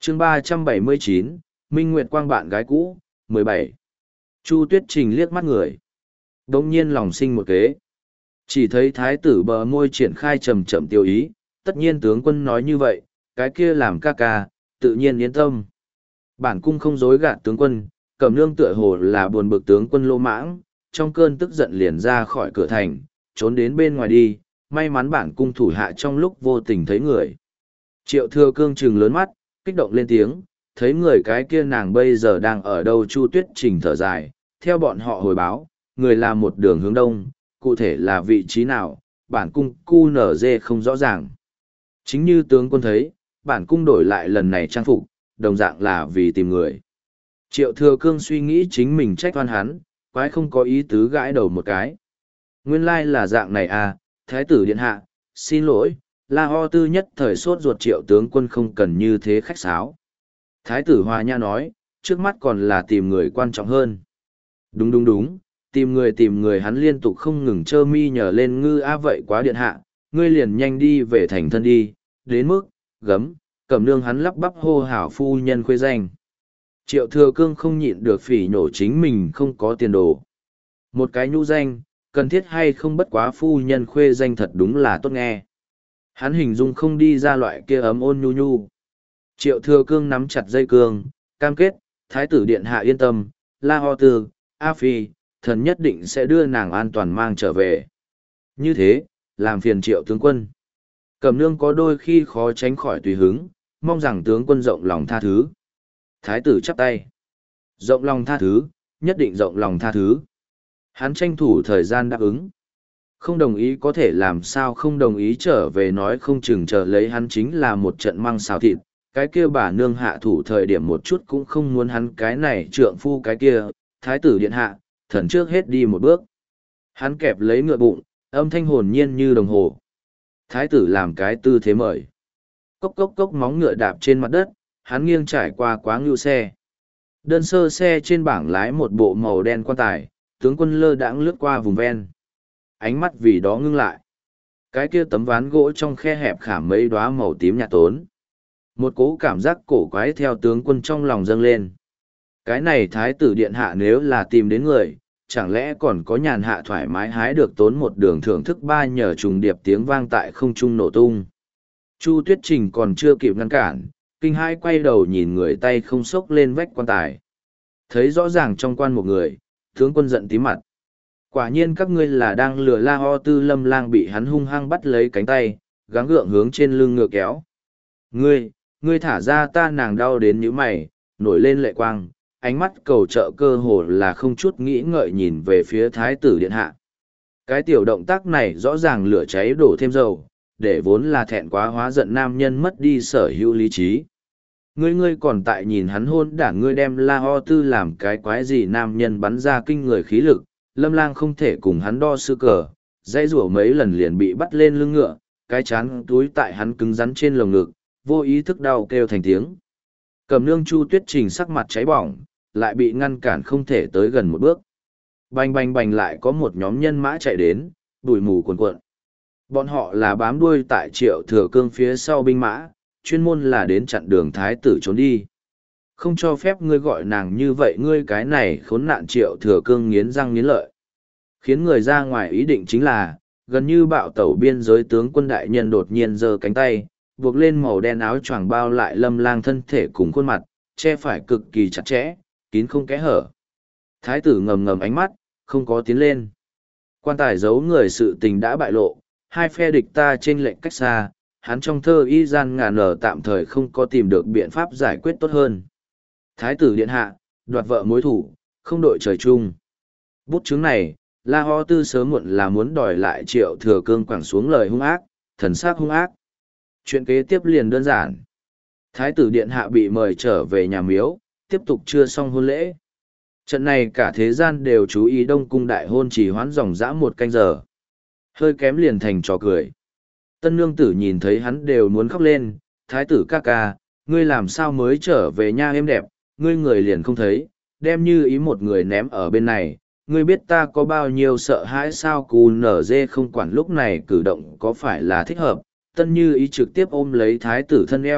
chương 379, Minh Nguyệt Quang bạn gái cũ, 17. Chu Tuyết Trình liếc mắt người. Đống nhiên lòng sinh một kế. Chỉ thấy thái tử bờ môi triển khai chậm chậm tiêu ý, tất nhiên tướng quân nói như vậy, cái kia làm ca ca, tự nhiên yên tâm. Bản cung không dối gạt tướng quân, Cẩm Nương tựa hồ là buồn bực tướng quân lô mãng, trong cơn tức giận liền ra khỏi cửa thành, trốn đến bên ngoài đi, may mắn bản cung thủ hạ trong lúc vô tình thấy người. Triệu Thừa Cương trừng lớn mắt, kích động lên tiếng, thấy người cái kia nàng bây giờ đang ở đâu. Chu Tuyết Trình thở dài, theo bọn họ hồi báo, người là một đường hướng đông, cụ thể là vị trí nào, bản cung QNZ không rõ ràng. Chính như tướng quân thấy, bản cung đổi lại lần này trang phục, đồng dạng là vì tìm người. Triệu Thừa Cương suy nghĩ chính mình trách oan hắn, quái không có ý tứ gãi đầu một cái. Nguyên lai là dạng này à, thái tử điện hạ, xin lỗi, La Ho Tư nhất thời sốt ruột. Triệu tướng quân không cần như thế khách sáo. Thái tử Hòa Nha nói, trước mắt còn là tìm người quan trọng hơn. Đúng đúng đúng, tìm người hắn liên tục không ngừng trơ mi nhờ lên. Ngư a vậy quá điện hạ, ngươi liền nhanh đi về thành thân đi, đến mức, gấm, Cẩm Nương hắn lắp bắp hô hào phu nhân khuê danh. Triệu Thừa Cương không nhịn được phỉ nhổ chính mình không có tiền đồ. Một cái nhũ danh, cần thiết hay không, bất quá phu nhân khuê danh thật đúng là tốt nghe. Hắn hình dung không đi ra loại kia ấm ôn nhu nhu. Triệu Thừa Cương nắm chặt dây cương, cam kết, thái tử điện hạ yên tâm, La Ho Tư, A Phi, thần nhất định sẽ đưa nàng an toàn mang trở về. Như thế, làm phiền Triệu tướng quân. Cẩm Nương có đôi khi khó tránh khỏi tùy hứng, mong rằng tướng quân rộng lòng tha thứ. Thái tử chắp tay. Rộng lòng tha thứ, nhất định rộng lòng tha thứ. Hắn tranh thủ thời gian đáp ứng. Không đồng ý có thể làm sao không đồng ý, trở về nói không chừng chờ lấy hắn chính là một trận măng xào thịt. Cái kia bà nương hạ thủ thời điểm một chút cũng không muốn hắn cái này trượng phu cái kia. Thái tử điện hạ, thần trước hết đi một bước. Hắn kẹp lấy ngựa bụng, âm thanh hồn nhiên như đồng hồ. Thái tử làm cái tư thế mời. Cốc cốc cốc, móng ngựa đạp trên mặt đất, hắn nghiêng trải qua quá ngưu xe. Đơn sơ xe trên bảng lái một bộ màu đen quan tài, tướng quân lơ đãng lướt qua vùng ven. Ánh mắt vì đó ngưng lại. Cái kia tấm ván gỗ trong khe hẹp khảm mấy đóa màu tím nhạt tốn. Một cố cảm giác cổ quái theo tướng quân trong lòng dâng lên. Cái này thái tử điện hạ nếu là tìm đến người, chẳng lẽ còn có nhàn hạ thoải mái hái được tốn một đường thưởng thức ba nhờ trùng điệp tiếng vang tại không trung nổ tung. Chu Tuyết Trình còn chưa kịp ngăn cản, kinh hãi quay đầu nhìn người tay không xốc lên vách quan tài. Thấy rõ ràng trong quan một người, tướng quân giận tí mặt. Quả nhiên các ngươi là đang lừa La Ho Tư. Lâm Lang bị hắn hung hăng bắt lấy cánh tay, gắng gượng hướng trên lưng ngựa kéo. Ngươi thả ra ta, nàng đau đến nhíu mày, nổi lên lệ quang, ánh mắt cầu trợ cơ hồ là không chút nghĩ ngợi nhìn về phía thái tử điện hạ. Cái tiểu động tác này rõ ràng lửa cháy đổ thêm dầu, để vốn là thẹn quá hóa giận nam nhân mất đi sở hữu lý trí. Ngươi còn tại nhìn hắn hôn đả, ngươi đem La Ho Tư làm cái quái gì? Nam nhân bắn ra kinh người khí lực, Lâm Lang không thể cùng hắn đo sư cờ, dãy rủa mấy lần liền bị bắt lên lưng ngựa, cái chán túi tại hắn cứng rắn trên lồng ngực, vô ý thức đau kêu thành tiếng. Cẩm Nương Chu Tuyết Trình sắc mặt cháy bỏng, lại bị ngăn cản không thể tới gần một bước. Bành bành bành, lại có một nhóm nhân mã chạy đến, bụi mù cuồn cuộn. Bọn họ là bám đuôi tại Triệu Thừa Cương phía sau binh mã, chuyên môn là đến chặn đường thái tử trốn đi. Không cho phép ngươi gọi nàng như vậy, ngươi cái này khốn nạn. Triệu Thừa Cương nghiến răng nghiến lợi. Khiến người ra ngoài ý định chính là, gần như bạo tẩu biên giới tướng quân đại nhân đột nhiên giơ cánh tay, buộc lên màu đen áo choàng bao lại Lâm Lang thân thể cùng khuôn mặt, che phải cực kỳ chặt chẽ, kín không kẽ hở. Thái tử ngầm ngầm ánh mắt, không có tiến lên. Quan tài giấu người, sự tình đã bại lộ, hai phe địch ta trên lệnh cách xa, hắn trong thơ y gian ngàn nở tạm thời không có tìm được biện pháp giải quyết tốt hơn. Thái tử điện hạ, đoạt vợ mối thủ, không đội trời chung. Bút chứng này, La Ho Tư sớm muộn là muốn đòi lại. Triệu Thừa Cương quẳng xuống lời hung ác, thần sắc hung ác. Chuyện kế tiếp liền đơn giản. Thái tử điện hạ bị mời trở về nhà miếu, tiếp tục chưa xong hôn lễ. Trận này cả thế gian đều chú ý, Đông Cung đại hôn chỉ hoãn dòng dã 1 canh giờ. Hơi kém liền thành trò cười. Tân nương tử nhìn thấy hắn đều muốn khóc lên. Thái tử ca ca, ngươi làm sao mới trở về nha êm đẹp, ngươi người liền không thấy, đem Như Ý một người ném ở bên này, ngươi biết ta có bao nhiêu sợ hãi sao? Cù nở dê không quản lúc này cử động có phải là thích hợp, Tân Như Ý trực tiếp ôm lấy thái tử thân eo,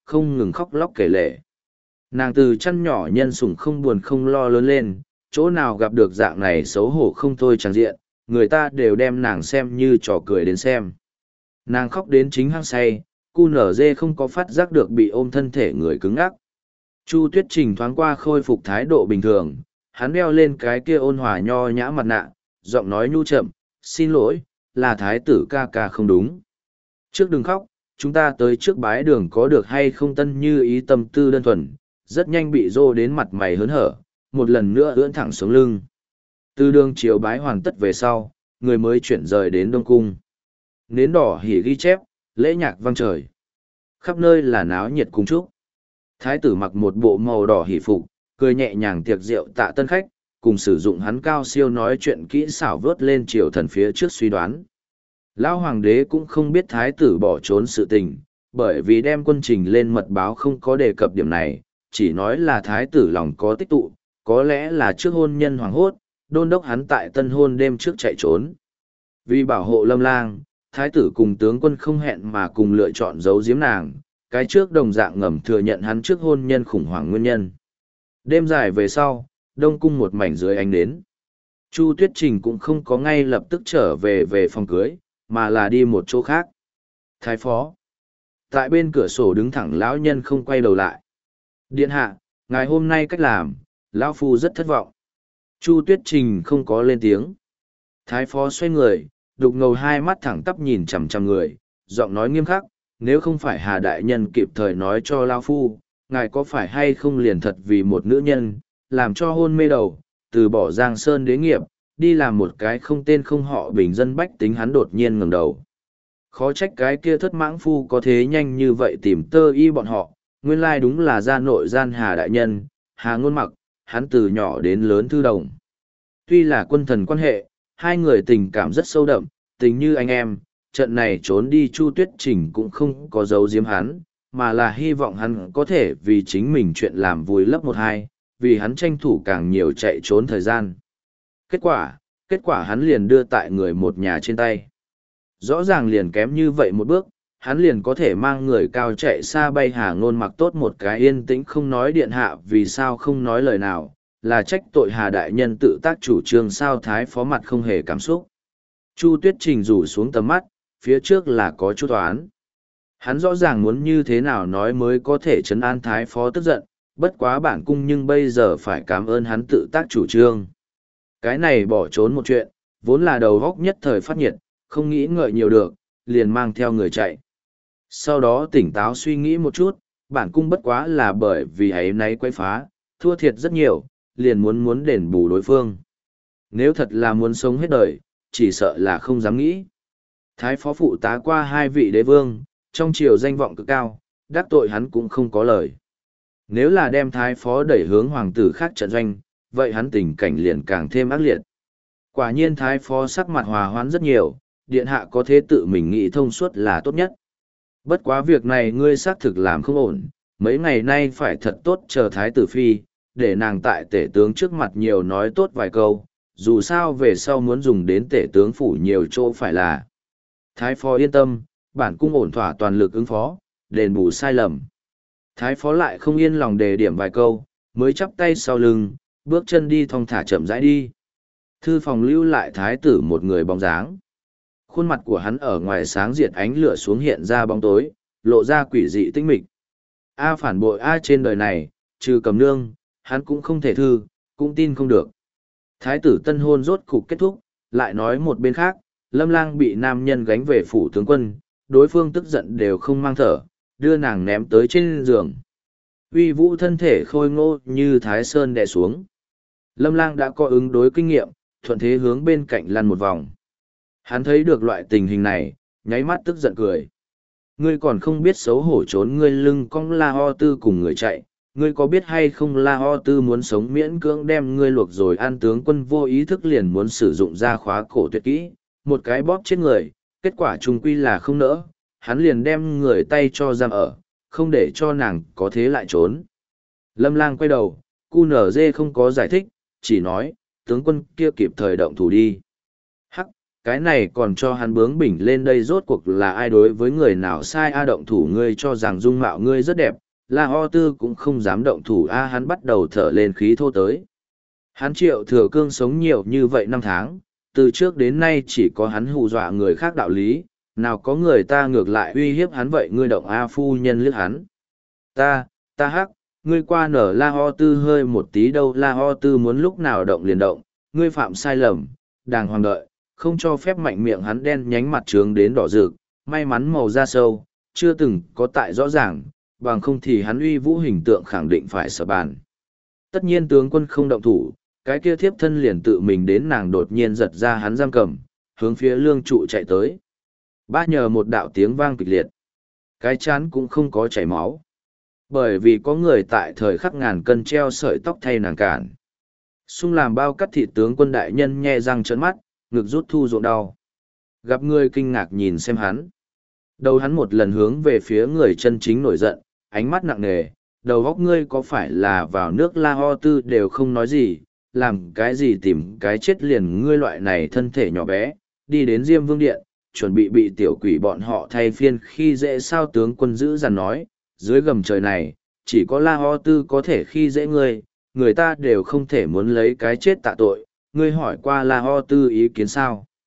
không ngừng khóc lóc kể lể. Nàng từ chăn nhỏ nhân sủng không buồn không lo lớn lên, chỗ nào gặp được dạng này xấu hổ không thôi chẳng diện, người ta đều đem nàng xem như trò cười đến xem. Nàng khóc đến chính hăng say, cu nở dê không có phát giác được bị ôm thân thể người cứng ngắc. Chu Tuyết Trình thoáng qua khôi phục thái độ bình thường, hắn đeo lên cái kia ôn hòa nho nhã mặt nạ, giọng nói nhu chậm, xin lỗi, là thái tử ca ca không đúng. Trước đừng khóc, chúng ta tới trước bái đường có được hay không tân như ý tâm tư đơn thuần, rất nhanh bị rô đến mặt mày hớn hở, một lần nữa ưỡn thẳng xuống lưng. Từ đường chiều bái hoàn tất về sau, người mới chuyển rời đến Đông Cung. Nến đỏ hỉ ghi chép, lễ nhạc vang trời. Khắp nơi là náo nhiệt cung trúc. Thái tử mặc một bộ màu đỏ hỉ phục, cười nhẹ nhàng tiệc rượu tạ tân khách, cùng sử dụng hắn cao siêu nói chuyện kỹ xảo vớt lên triều thần phía trước suy đoán. Lão hoàng đế cũng không biết thái tử bỏ trốn sự tình, bởi vì đem quân trình lên mật báo không có đề cập điểm này, chỉ nói là thái tử lòng có tích tụ, có lẽ là trước hôn nhân hoàng hốt, đôn đốc hắn tại tân hôn đêm trước chạy trốn. Vì bảo hộ Lâm Lang, thái tử cùng tướng quân không hẹn mà cùng lựa chọn giấu giếm nàng, cái trước đồng dạng ngầm thừa nhận hắn trước hôn nhân khủng hoảng nguyên nhân. Đêm dài về sau, Đông Cung một mảnh dưới ánh nến. Chu Tuyết Trình cũng không có ngay lập tức trở về phòng cưới, mà là đi một chỗ khác. Thái phó. Tại bên cửa sổ đứng thẳng lão nhân không quay đầu lại. Điện hạ, ngài hôm nay cách làm, lão phu rất thất vọng. Chu Tuyết Trình không có lên tiếng. Thái phó xoay người, đục ngầu hai mắt thẳng tắp nhìn chằm chằm người, giọng nói nghiêm khắc, nếu không phải Hà đại nhân kịp thời nói cho lão phu, ngài có phải hay không liền thật vì một nữ nhân, làm cho hôn mê đầu, từ bỏ Giang Sơn đế nghiệp, đi làm một cái không tên không họ bình dân bách tính. Hắn đột nhiên ngẩng đầu. Khó trách cái kia thất mãng phu có thế nhanh như vậy tìm tơ y bọn họ, nguyên lai đúng là gia nội gian Hà đại nhân, Hà Ngôn Mặc, hắn từ nhỏ đến lớn thư đồng. Tuy là quân thần quan hệ, hai người tình cảm rất sâu đậm, tình như anh em, trận này trốn đi Chu Tuyết Trình cũng không có giấu giếm hắn, mà là hy vọng hắn có thể vì chính mình chuyện làm vùi lấp một hai, vì hắn tranh thủ càng nhiều chạy trốn thời gian. Kết quả hắn liền đưa tại người một nhà trên tay. Rõ ràng liền kém như vậy một bước, hắn liền có thể mang người cao chạy xa bay. Hà Ngôn Mặc tốt một cái yên tĩnh không nói điện hạ vì sao không nói lời nào, là trách tội Hà đại nhân tự tác chủ trương sao. Thái phó mặt không hề cảm xúc. Chu Tuyết Trình rủ xuống tầm mắt, phía trước là có chút toán. Hắn rõ ràng muốn như thế nào nói mới có thể trấn an thái phó tức giận, bất quá bản cung nhưng bây giờ phải cảm ơn hắn tự tác chủ trương. Cái này bỏ trốn một chuyện, vốn là đầu góc nhất thời phát nhiệt, không nghĩ ngợi nhiều được, liền mang theo người chạy. Sau đó tỉnh táo suy nghĩ một chút, bản cung bất quá là bởi vì ấy náy quay phá, thua thiệt rất nhiều, liền muốn đền bù đối phương. Nếu thật là muốn sống hết đời, chỉ sợ là không dám nghĩ. Thái phó phụ tá qua hai vị đế vương, trong triều danh vọng cực cao, đắc tội hắn cũng không có lời. Nếu là đem thái phó đẩy hướng hoàng tử khác trận doanh, vậy hắn tình cảnh liền càng thêm ác liệt. Quả nhiên thái phó sắc mặt hòa hoãn rất nhiều, điện hạ có thế tự mình nghĩ thông suốt là tốt nhất. Bất quá việc này ngươi xác thực làm không ổn, mấy ngày nay phải thật tốt chờ thái tử phi, để nàng tại tể tướng trước mặt nhiều nói tốt vài câu, dù sao về sau muốn dùng đến tể tướng phủ nhiều chỗ phải là. Thái phó yên tâm, bản cung ổn thỏa toàn lực ứng phó, đền bù sai lầm. Thái phó lại không yên lòng đề điểm vài câu, mới chắp tay sau lưng, bước chân đi thong thả chậm rãi đi. Thư phòng lưu lại thái tử một người bóng dáng. Khuôn mặt của hắn ở ngoài sáng diệt ánh lửa xuống hiện ra bóng tối, lộ ra quỷ dị tinh mịch. A phản bội A trên đời này, trừ Cầm Nương, hắn cũng không thể thư, cũng tin không được. Thái tử tân hôn rốt cục kết thúc, lại nói một bên khác, Lâm Lang bị nam nhân gánh về phủ tướng quân, đối phương tức giận đều không mang thở, đưa nàng ném tới trên giường. Uy vũ thân thể khôi ngô như Thái Sơn đè xuống. Lâm Lang đã có ứng đối kinh nghiệm, thuận thế hướng bên cạnh lăn một vòng. Hắn thấy được loại tình hình này, nháy mắt tức giận cười. Ngươi còn không biết xấu hổ trốn ngươi lưng cong La Ho Tư cùng người chạy, ngươi có biết hay không La Ho Tư muốn sống miễn cưỡng đem ngươi luộc rồi an tướng quân vô ý thức liền muốn sử dụng ra khóa cổ tuyệt kỹ, một cái bóp chết người, kết quả trung quy là không nỡ, hắn liền đem người tay cho giam ở, không để cho nàng có thế lại trốn. Lâm Lang quay đầu, QNZ không có giải thích, chỉ nói, tướng quân kia kịp thời động thủ đi. Hắc, cái này còn cho hắn bướng bỉnh lên đây rốt cuộc là ai đối với người nào sai a động thủ ngươi cho rằng dung mạo ngươi rất đẹp, La Ho Tư cũng không dám động thủ hắn bắt đầu thở lên khí thô tới. Hắn Triệu Thừa Cương sống nhiều như vậy năm tháng, từ trước đến nay chỉ có hắn hù dọa người khác đạo lý, nào có người ta ngược lại uy hiếp hắn vậy. Ngươi động A phu nhân liếc hắn. Ta hắc, ngươi qua nở La Ho Tư hơi một tí đâu. La Ho Tư muốn lúc nào động liền động, ngươi phạm sai lầm, đàng hoàng đợi, không cho phép mạnh miệng. Hắn đen nhánh mặt trướng đến đỏ rực, may mắn màu da sâu, chưa từng có tại rõ ràng, bằng không thì hắn uy vũ hình tượng khẳng định phải sợ bàn. Tất nhiên tướng quân không động thủ, cái kia thiếp thân liền tự mình đến. Nàng đột nhiên giật ra hắn giam cầm, hướng phía lương trụ chạy tới. Ba nhờ một đạo tiếng vang kịch liệt, cái chán cũng không có chảy máu, bởi vì có người tại thời khắc ngàn cân treo sợi tóc thay nàng cản. Xung làm bao cắt thịt tướng quân đại nhân nhe răng trợn mắt, ngực rút thu ruộng đau. Gặp người kinh ngạc nhìn xem hắn. Đầu hắn một lần hướng về phía người chân chính nổi giận, ánh mắt nặng nề. Đầu góc ngươi có phải là vào nước La Ho Tư đều không nói gì, làm cái gì tìm cái chết liền. Ngươi loại này thân thể nhỏ bé, đi đến Diêm Vương Điện, chuẩn bị tiểu quỷ bọn họ thay phiên khi dễ. Sao tướng quân giữ dằn nói, dưới gầm trời này, chỉ có La Ho Tư có thể khi dễ ngươi, người ta đều không thể muốn lấy cái chết tạ tội. Ngươi hỏi qua La Ho Tư ý kiến sao?